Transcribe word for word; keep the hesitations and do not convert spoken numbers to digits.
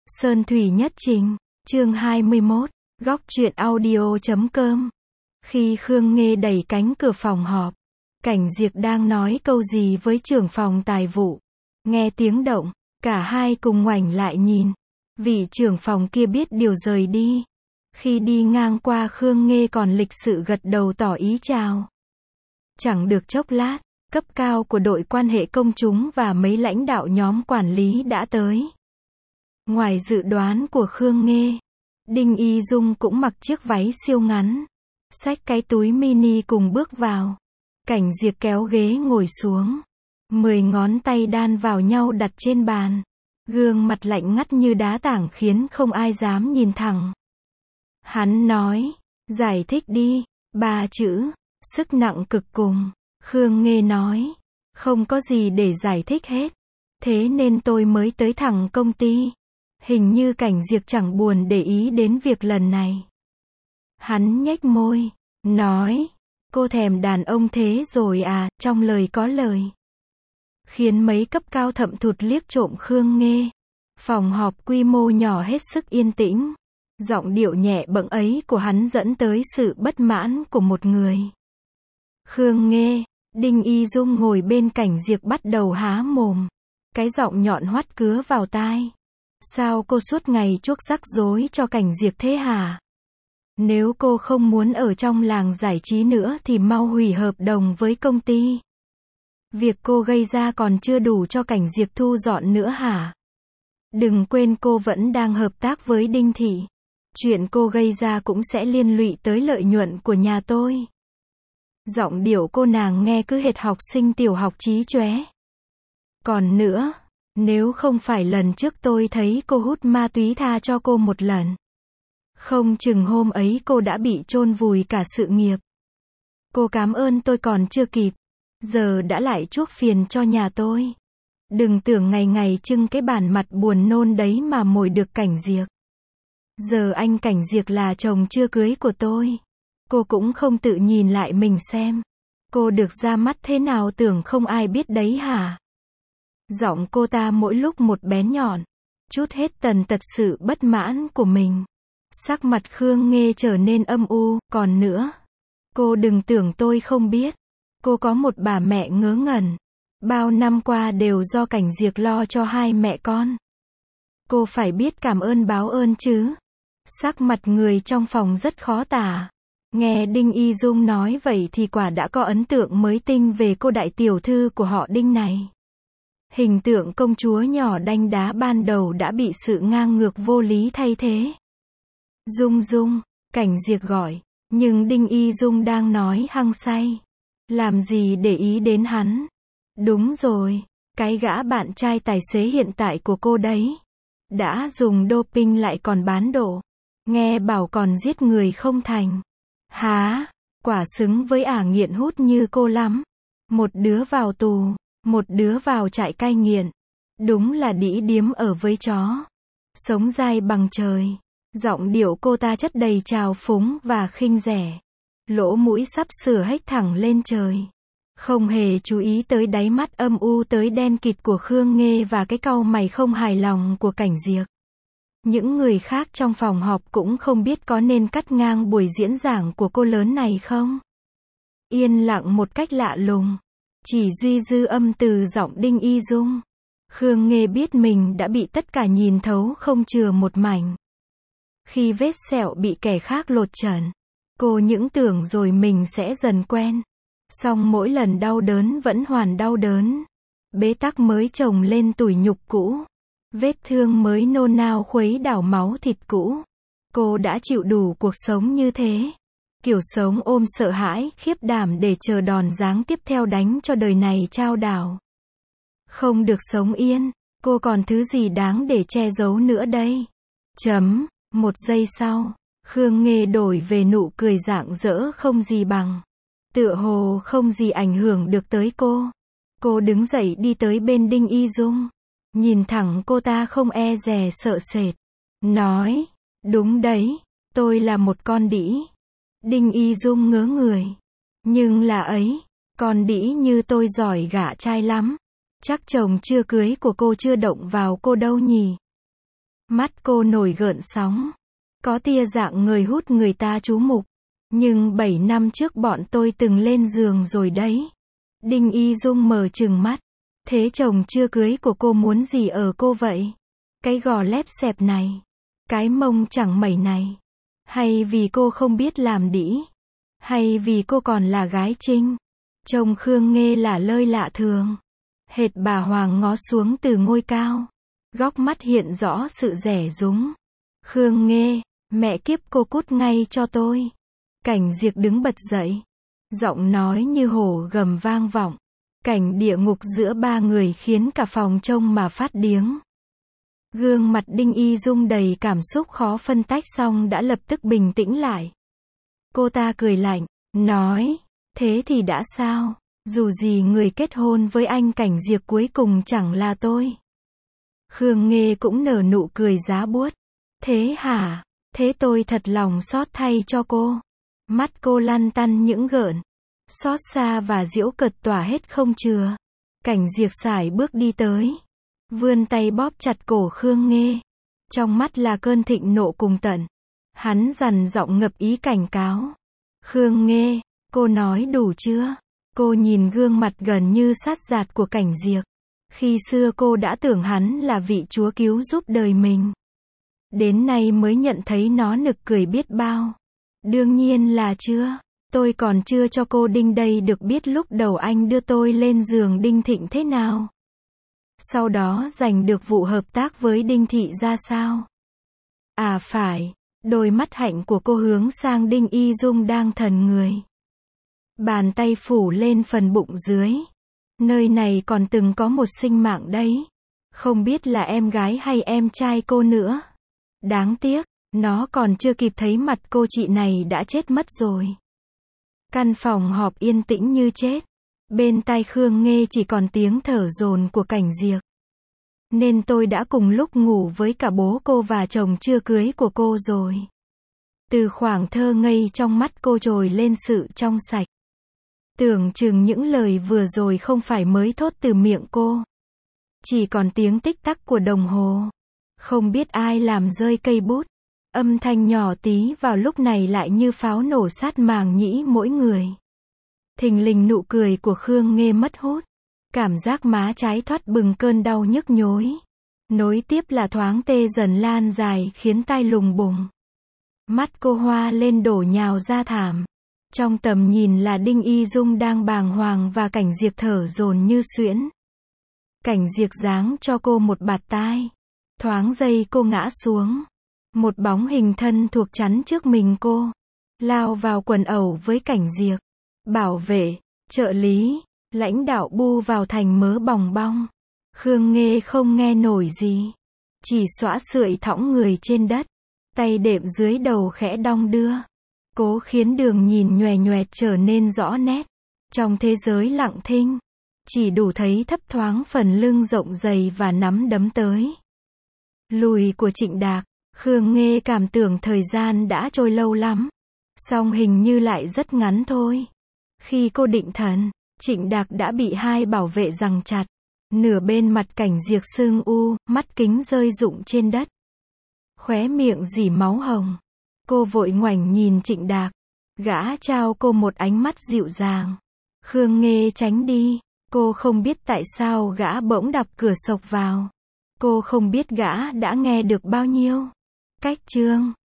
Sơn Thủy Nhất Trình, chương hai mươi mốt, góc truyện audio chấm com. Khi Khương Nghê đẩy cánh cửa phòng họp, Cảnh Diệp đang nói câu gì với trưởng phòng tài vụ. Nghe tiếng động, cả hai cùng ngoảnh lại nhìn. Vị trưởng phòng kia biết điều rời đi. Khi đi ngang qua Khương Nghê còn lịch sự gật đầu tỏ ý chào. Chẳng được chốc lát, cấp cao của đội quan hệ công chúng và mấy lãnh đạo nhóm quản lý đã tới. Ngoài dự đoán của Khương Nghê, Đinh Y Dung cũng mặc chiếc váy siêu ngắn, xách cái túi mini cùng bước vào. Cảnh Diệp kéo ghế ngồi xuống, mười ngón tay đan vào nhau đặt trên bàn, gương mặt lạnh ngắt như đá tảng khiến không ai dám nhìn thẳng. Hắn nói, giải thích đi, ba chữ, sức nặng cực cùng. Khương Nghê nói, không có gì để giải thích hết, thế nên tôi mới tới thẳng công ty. Hình như Cảnh Diệp chẳng buồn để ý đến việc lần này. Hắn nhếch môi, nói, cô thèm đàn ông thế rồi à, trong lời có lời. Khiến mấy cấp cao thậm thụt liếc trộm Khương Nghê. Phòng họp quy mô nhỏ hết sức yên tĩnh. Giọng điệu nhẹ bẫng ấy của hắn dẫn tới sự bất mãn của một người. Khương Nghê, Đinh Y Dung ngồi bên Cảnh Diệp bắt đầu há mồm. Cái giọng nhọn hoắt cứa vào tai. Sao cô suốt ngày chuốc rắc rối cho Cảnh Diệp thế hả? Nếu cô không muốn ở trong làng giải trí nữa thì mau hủy hợp đồng với công ty. Việc cô gây ra còn chưa đủ cho Cảnh Diệp thu dọn nữa hả? Đừng quên cô vẫn đang hợp tác với Đinh Thị. Chuyện cô gây ra cũng sẽ liên lụy tới lợi nhuận của nhà tôi. Giọng điệu cô nàng nghe cứ hệt học sinh tiểu học chí chóe. Còn nữa, nếu không phải lần trước tôi thấy cô hút ma túy tha cho cô một lần, không chừng hôm ấy cô đã bị chôn vùi cả sự nghiệp. Cô cảm ơn tôi còn chưa kịp, giờ đã lại chuốc phiền cho nhà tôi. Đừng tưởng ngày ngày trưng cái bản mặt buồn nôn đấy mà mồi được Cảnh Diệp. Giờ anh Cảnh Diệp là chồng chưa cưới của tôi. Cô cũng không tự nhìn lại mình xem. Cô được ra mắt thế nào tưởng không ai biết đấy hả? Giọng cô ta mỗi lúc một bén nhọn, chút hết tần tật sự bất mãn của mình. Sắc mặt Khương Nghê trở nên âm u, còn nữa. Cô đừng tưởng tôi không biết. Cô có một bà mẹ ngớ ngẩn. Bao năm qua đều do Cảnh Diệp lo cho hai mẹ con. Cô phải biết cảm ơn báo ơn chứ. Sắc mặt người trong phòng rất khó tả. Nghe Đinh Y Dung nói vậy thì quả đã có ấn tượng mới tinh về cô đại tiểu thư của họ Đinh này. Hình tượng công chúa nhỏ đanh đá ban đầu đã bị sự ngang ngược vô lý thay thế. Dung Dung, Cảnh Diệp gọi, nhưng Đinh Y Dung đang nói hăng say. Làm gì để ý đến hắn? Đúng rồi, cái gã bạn trai tài xế hiện tại của cô đấy. Đã dùng doping lại còn bán độ. Nghe bảo còn giết người không thành. Há, quả xứng với ả nghiện hút như cô lắm. Một đứa vào tù, một đứa vào trại cai nghiện. Đúng là đĩ điếm ở với chó. Sống dai bằng trời. Giọng điệu cô ta chất đầy trào phúng và khinh rẻ. Lỗ mũi sắp sửa hếch thẳng lên trời. Không hề chú ý tới đáy mắt âm u tới đen kịt của Khương Nghê và cái cau mày không hài lòng của Cảnh Diệp. Những người khác trong phòng họp cũng không biết có nên cắt ngang buổi diễn giảng của cô lớn này không. Yên lặng một cách lạ lùng. Chỉ duy dư âm từ giọng Đinh Y Dung. Khương Nghê biết mình đã bị tất cả nhìn thấu không chừa một mảnh. Khi vết sẹo bị kẻ khác lột trần, cô những tưởng rồi mình sẽ dần quen. Song mỗi lần đau đớn vẫn hoàn đau đớn. Bế tắc mới chồng lên tủi nhục cũ. Vết thương mới nôn nao khuấy đảo máu thịt cũ. Cô đã chịu đủ cuộc sống như thế. Kiểu sống ôm sợ hãi, khiếp đảm để chờ đòn giáng tiếp theo đánh cho đời này trao đảo. Không được sống yên, cô còn thứ gì đáng để che giấu nữa đây? Chấm, một giây sau, Khương Nghê đổi về nụ cười rạng rỡ không gì bằng. Tựa hồ không gì ảnh hưởng được tới cô. Cô đứng dậy đi tới bên Đinh Y Dung. Nhìn thẳng cô ta không e dè sợ sệt. Nói, đúng đấy, tôi là một con đĩ. Đinh Y Dung ngớ người. Nhưng là ấy, con đĩ như tôi giỏi gả trai lắm. Chắc chồng chưa cưới của cô chưa động vào cô đâu nhỉ. Mắt cô nổi gợn sóng. Có tia dạng người hút người ta chú mục. Nhưng bảy năm trước bọn tôi từng lên giường rồi đấy. Đinh Y Dung mở trừng mắt. Thế chồng chưa cưới của cô muốn gì ở cô vậy? Cái gò lép xẹp này. Cái mông chẳng mẩy này. Hay vì cô không biết làm đĩ? Hay vì cô còn là gái trinh? Trông Khương Nghê lả lơi lạ thường. Hệt bà Hoàng ngó xuống từ ngôi cao. Góc mắt hiện rõ sự rẻ rúng. Khương Nghê, mẹ kiếp cô cút ngay cho tôi. Cảnh Diệc đứng bật dậy. Giọng nói như hổ gầm vang vọng. Cảnh địa ngục giữa ba người khiến cả phòng trông mà phát điếng. Gương mặt Đinh Y Dung đầy cảm xúc khó phân tách xong đã lập tức bình tĩnh lại. Cô ta cười lạnh, nói, thế thì đã sao, dù gì người kết hôn với anh Cảnh Diệc cuối cùng chẳng là tôi. Khương Nghê cũng nở nụ cười giá buốt. Thế hả, thế tôi thật lòng xót thay cho cô. Mắt cô lăn tăn những gợn. Xót xa và giễu cợt tỏa hết không chừa. Cảnh Diệc sải bước đi tới. Vươn tay bóp chặt cổ Khương Nghê. Trong mắt là cơn thịnh nộ cùng tận. Hắn dằn giọng ngập ý cảnh cáo. Khương Nghê, cô nói đủ chưa? Cô nhìn gương mặt gần như sát giạt của Cảnh Diệc. Khi xưa cô đã tưởng hắn là vị chúa cứu giúp đời mình. Đến nay mới nhận thấy nó nực cười biết bao. Đương nhiên là chưa. Tôi còn chưa cho cô Đinh đây được biết lúc đầu anh đưa tôi lên giường Đinh Thịnh thế nào. Sau đó giành được vụ hợp tác với Đinh Thị ra sao. À phải, đôi mắt hạnh của cô hướng sang Đinh Y Dung đang thần người. Bàn tay phủ lên phần bụng dưới. Nơi này còn từng có một sinh mạng đấy. Không biết là em gái hay em trai cô nữa. Đáng tiếc, nó còn chưa kịp thấy mặt cô chị này đã chết mất rồi. Căn phòng họp yên tĩnh như chết. Bên tai Khương Nghê chỉ còn tiếng thở dồn của Cảnh Diệc. Nên tôi đã cùng lúc ngủ với cả bố cô và chồng chưa cưới của cô rồi. Từ khoảng thơ ngây trong mắt cô trồi lên sự trong sạch. Tưởng chừng những lời vừa rồi không phải mới thốt từ miệng cô. Chỉ còn tiếng tích tắc của đồng hồ. Không biết ai làm rơi cây bút. Âm thanh nhỏ tí vào lúc này lại như pháo nổ sát màng nhĩ mỗi người. Thình lình nụ cười của Khương Nghê mất hút. Cảm giác má trái thoát bừng cơn đau nhức nhối. Nối tiếp là thoáng tê dần lan dài khiến tai lùng bùng. Mắt cô hoa lên đổ nhào ra thảm. Trong tầm nhìn là Đinh Y Dung đang bàng hoàng và Cảnh Diệc thở dồn như suyễn. Cảnh Diệc giáng cho cô một bạt tai. Thoáng giây cô ngã xuống. Một bóng hình thân thuộc chắn trước mình cô. Lao vào quần ẩu với Cảnh Diệc. Bảo vệ, trợ lý, lãnh đạo bu vào thành mớ bòng bong. Khương Nghê không nghe nổi gì. Chỉ xõa sưởi thõng người trên đất. Tay đệm dưới đầu khẽ đong đưa. Cố khiến đường nhìn nhòe nhòe trở nên rõ nét. Trong thế giới lặng thinh. Chỉ đủ thấy thấp thoáng phần lưng rộng dày và nắm đấm tới. Lùi của Trịnh Đạc. Khương Nghê cảm tưởng thời gian đã trôi lâu lắm. Song hình như lại rất ngắn thôi. Khi cô định thần, Trịnh Đạc đã bị hai bảo vệ giằng chặt. Nửa bên mặt Cảnh Diệc sưng u, mắt kính rơi rụng trên đất. Khóe miệng rỉ máu hồng. Cô vội ngoảnh nhìn Trịnh Đạc. Gã trao cô một ánh mắt dịu dàng. Khương Nghê tránh đi. Cô không biết tại sao gã bỗng đập cửa sộc vào. Cô không biết gã đã nghe được bao nhiêu. Cách chương